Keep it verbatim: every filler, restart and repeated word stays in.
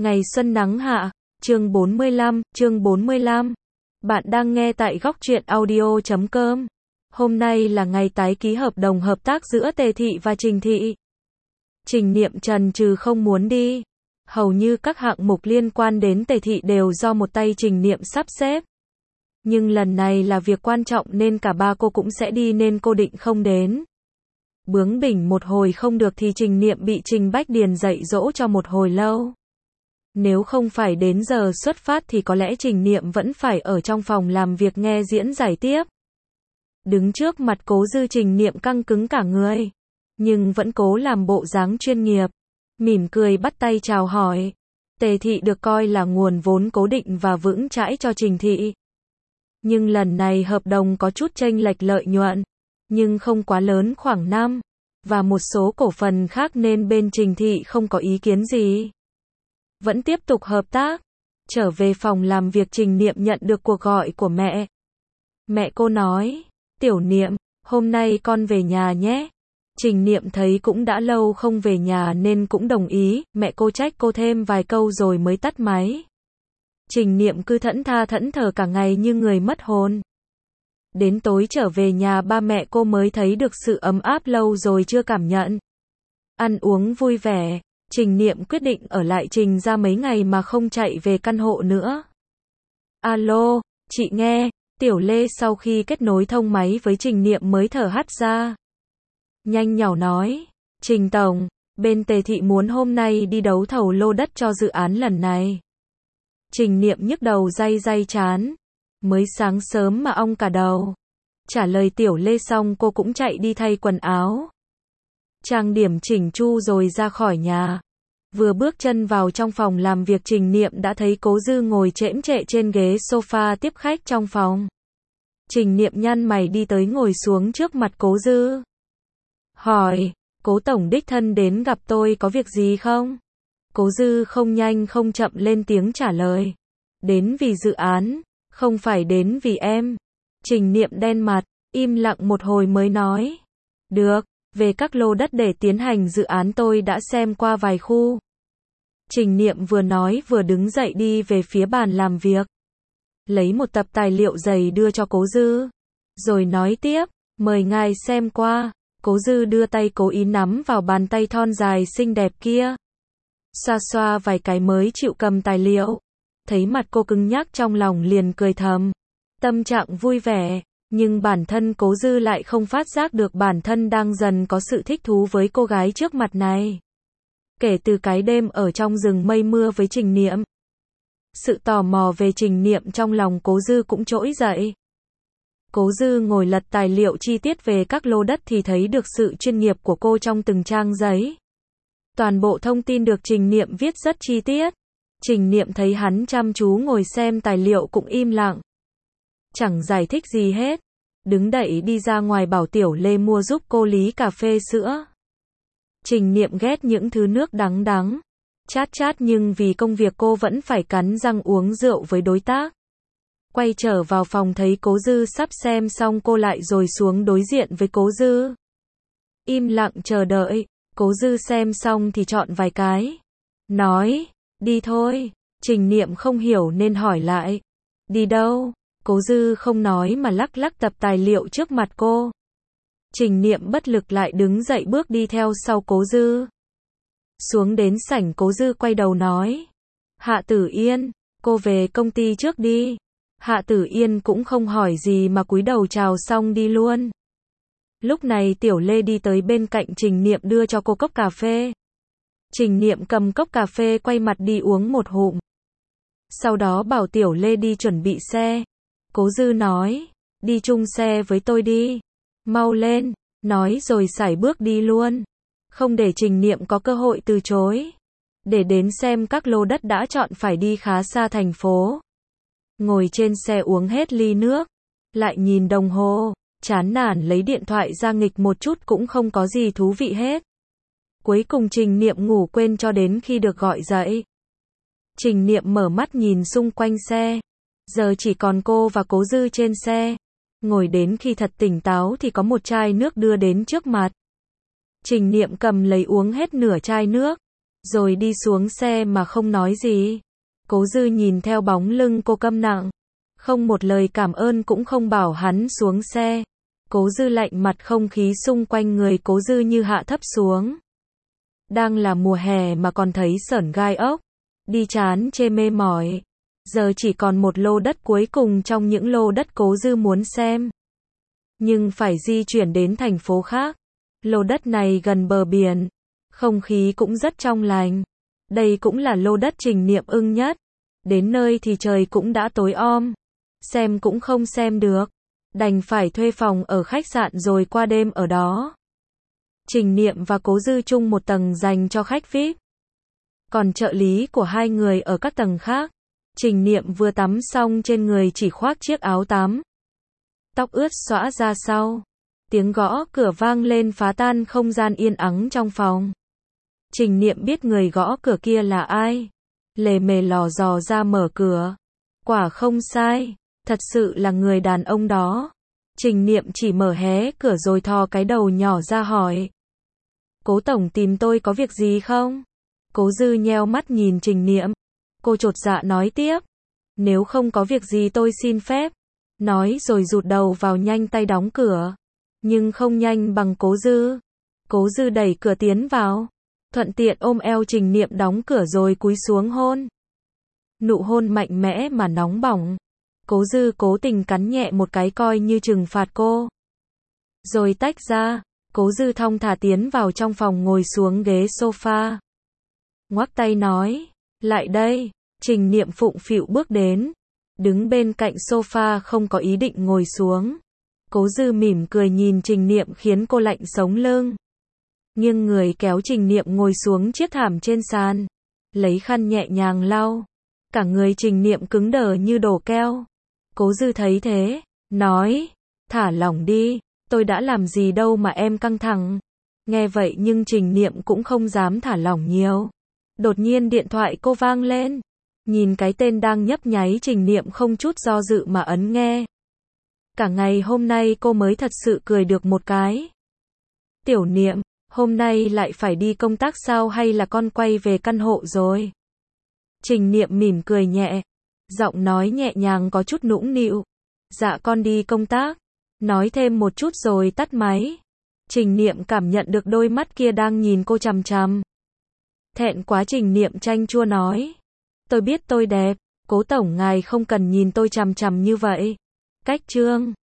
Ngày xuân nắng hạ, chương bốn mươi lăm, chương bốn mươi lăm. Bạn đang nghe tại góc truyện audio chấm com. Hôm nay là ngày tái ký hợp đồng hợp tác giữa Tề Thị và Trình Thị. Trình Niệm chần chừ không muốn đi. Hầu như các hạng mục liên quan đến Tề Thị đều do một tay Trình Niệm sắp xếp. Nhưng lần này là việc quan trọng nên cả ba cô cũng sẽ đi nên cô định không đến. Bướng bỉnh một hồi không được thì Trình Niệm bị Trình Bách Điền dạy dỗ cho một hồi lâu. Nếu không phải đến giờ xuất phát thì có lẽ Trình Niệm vẫn phải ở trong phòng làm việc nghe diễn giải tiếp. Đứng trước mặt Cố Dư, Trình Niệm căng cứng cả người, nhưng vẫn cố làm bộ dáng chuyên nghiệp, mỉm cười bắt tay chào hỏi. Tề Thị được coi là nguồn vốn cố định và vững chãi cho Trình Thị. Nhưng lần này hợp đồng có chút chênh lệch lợi nhuận, nhưng không quá lớn, khoảng năm, và một số cổ phần khác nên bên Trình Thị không có ý kiến gì. Vẫn tiếp tục hợp tác. Trở về phòng làm việc, Trình Niệm nhận được cuộc gọi của mẹ. Mẹ cô nói, Tiểu Niệm, hôm nay con về nhà nhé. Trình Niệm thấy cũng đã lâu không về nhà nên cũng đồng ý. Mẹ cô trách cô thêm vài câu rồi mới tắt máy. Trình Niệm cứ thẫn tha thẫn thờ cả ngày như người mất hồn. Đến tối trở về nhà ba mẹ cô mới thấy được sự ấm áp lâu rồi chưa cảm nhận. Ăn uống vui vẻ, Trình Niệm quyết định ở lại Trình ra mấy ngày mà không chạy về căn hộ nữa. Alo, chị nghe. Tiểu Lê sau khi kết nối thông máy với Trình Niệm mới thở hắt ra. Nhanh nhảu nói, Trình Tổng, bên Tề Thị muốn hôm nay đi đấu thầu lô đất cho dự án lần này. Trình Niệm nhức đầu day day chán. Mới sáng sớm mà ong cả đầu. Trả lời Tiểu Lê xong cô cũng chạy đi thay quần áo, trang điểm chỉnh chu rồi ra khỏi nhà. Vừa bước chân vào trong phòng làm việc, Trình Niệm đã thấy Cố Dư ngồi chễm chệ trên ghế sofa tiếp khách trong phòng. Trình Niệm nhăn mày đi tới ngồi xuống trước mặt Cố Dư. Hỏi, Cố Tổng đích thân đến gặp tôi có việc gì không? Cố Dư không nhanh không chậm lên tiếng trả lời. Đến vì dự án, không phải đến vì em. Trình Niệm đen mặt, im lặng một hồi mới nói. Được, về các lô đất để tiến hành dự án tôi đã xem qua vài khu. Trình Niệm vừa nói vừa đứng dậy đi về phía bàn làm việc. Lấy một tập tài liệu dày đưa cho Cố Dư. Rồi nói tiếp, mời ngài xem qua. Cố Dư đưa tay cố ý nắm vào bàn tay thon dài xinh đẹp kia. Xoa xoa vài cái mới chịu cầm tài liệu. Thấy mặt cô cứng nhắc trong lòng liền cười thầm. Tâm trạng vui vẻ, nhưng bản thân Cố Dư lại không phát giác được bản thân đang dần có sự thích thú với cô gái trước mặt này. Kể từ cái đêm ở trong rừng mây mưa với Trình Niệm, sự tò mò về Trình Niệm trong lòng Cố Dư cũng trỗi dậy. Cố Dư ngồi lật tài liệu chi tiết về các lô đất thì thấy được sự chuyên nghiệp của cô trong từng trang giấy. Toàn bộ thông tin được Trình Niệm viết rất chi tiết. Trình Niệm thấy hắn chăm chú ngồi xem tài liệu cũng im lặng, chẳng giải thích gì hết. Đứng đậy đi ra ngoài bảo Tiểu Lê mua giúp cô ly cà phê sữa. Trình Niệm ghét những thứ nước đắng đắng, chát chát nhưng vì công việc cô vẫn phải cắn răng uống rượu với đối tác. Quay trở vào phòng thấy Cố Dư sắp xem xong cô lại rồi xuống đối diện với Cố Dư. Im lặng chờ đợi, Cố Dư xem xong thì chọn vài cái. Nói, đi thôi. Trình Niệm không hiểu nên hỏi lại. Đi đâu? Cố Dư không nói mà lắc lắc tập tài liệu trước mặt cô. Trình Niệm bất lực lại đứng dậy bước đi theo sau Cố Dư. Xuống đến sảnh, Cố Dư quay đầu nói. Hạ Tử Yên, cô về công ty trước đi. Hạ Tử Yên cũng không hỏi gì mà cúi đầu chào xong đi luôn. Lúc này Tiểu Lê đi tới bên cạnh Trình Niệm đưa cho cô cốc cà phê. Trình Niệm cầm cốc cà phê quay mặt đi uống một ngụm. Sau đó bảo Tiểu Lê đi chuẩn bị xe. Cố Dư nói, đi chung xe với tôi đi. Mau lên, nói rồi sải bước đi luôn. Không để Trình Niệm có cơ hội từ chối. Để đến xem các lô đất đã chọn phải đi khá xa thành phố. Ngồi trên xe uống hết ly nước. Lại nhìn đồng hồ, chán nản lấy điện thoại ra nghịch một chút cũng không có gì thú vị hết. Cuối cùng Trình Niệm ngủ quên cho đến khi được gọi dậy. Trình Niệm mở mắt nhìn xung quanh xe. Giờ chỉ còn cô và Cố Dư trên xe. Ngồi đến khi thật tỉnh táo thì có một chai nước đưa đến trước mặt. Trình Niệm cầm lấy uống hết nửa chai nước. rồi đi xuống xe mà không nói gì. Cố Dư nhìn theo bóng lưng cô câm lặng, không một lời cảm ơn cũng không bảo hắn xuống xe. Cố Dư lạnh mặt, không khí xung quanh người Cố Dư như hạ thấp xuống. Đang là mùa hè mà còn thấy sởn gai ốc, đi chán chê mê mỏi. Giờ chỉ còn một lô đất cuối cùng trong những lô đất Cố Dư muốn xem. Nhưng phải di chuyển đến thành phố khác. Lô đất này gần bờ biển, không khí cũng rất trong lành. Đây cũng là lô đất Trình Niệm ưng nhất. Đến nơi thì trời cũng đã tối om, xem cũng không xem được, đành phải thuê phòng ở khách sạn rồi qua đêm ở đó. Trình Niệm và Cố Dư chung một tầng dành cho khách vi ai pi, còn trợ lý của hai người ở các tầng khác. Trình Niệm vừa tắm xong trên người chỉ khoác chiếc áo tắm, tóc ướt xõa ra sau. Tiếng gõ cửa vang lên phá tan không gian yên ắng trong phòng. Trình Niệm biết người gõ cửa kia là ai, lề mề lò dò ra mở cửa. Quả không sai, thật sự là người đàn ông đó. Trình Niệm chỉ mở hé cửa rồi thò cái đầu nhỏ ra hỏi: Cố tổng tìm tôi có việc gì không? Cố Dư nheo mắt nhìn Trình Niệm. Cô chột dạ nói tiếp: Nếu không có việc gì tôi xin phép. Nói rồi rụt đầu vào nhanh tay đóng cửa. Nhưng không nhanh bằng Cố Dư. Cố Dư đẩy cửa tiến vào, thuận tiện ôm eo Trình Niệm đóng cửa rồi cúi xuống hôn. Nụ hôn mạnh mẽ mà nóng bỏng. Cố Dư cố tình cắn nhẹ một cái coi như trừng phạt cô. Rồi tách ra, Cố Dư thong thả tiến vào trong phòng ngồi xuống ghế sofa. Ngoắc tay nói: Lại đây. Trình Niệm phụng phịu bước đến, đứng bên cạnh sofa không có ý định ngồi xuống. Cố Dư mỉm cười nhìn Trình Niệm khiến cô lạnh sống lưng. Nghiêng người kéo Trình Niệm ngồi xuống chiếc thảm trên sàn, lấy khăn nhẹ nhàng lau. Cả người Trình Niệm cứng đờ như đổ keo. Cố Dư thấy thế, nói: Thả lỏng đi, tôi đã làm gì đâu mà em căng thẳng. Nghe vậy nhưng Trình Niệm cũng không dám thả lỏng nhiều. Đột nhiên điện thoại cô vang lên. Nhìn cái tên đang nhấp nháy, Trình Niệm không chút do dự mà ấn nghe. Cả ngày hôm nay cô mới thật sự cười được một cái. Tiểu Niệm, hôm nay lại phải đi công tác sao hay là con quay về căn hộ rồi? Trình Niệm mỉm cười nhẹ, giọng nói nhẹ nhàng có chút nũng nịu. Dạ con đi công tác. Nói thêm một chút rồi tắt máy. Trình Niệm cảm nhận được đôi mắt kia đang nhìn cô chằm chằm. Thẹn quá, Trình Niệm chanh chua nói: Tôi biết tôi đẹp, Cố tổng ngài không cần nhìn tôi chằm chằm như vậy. Cách trương.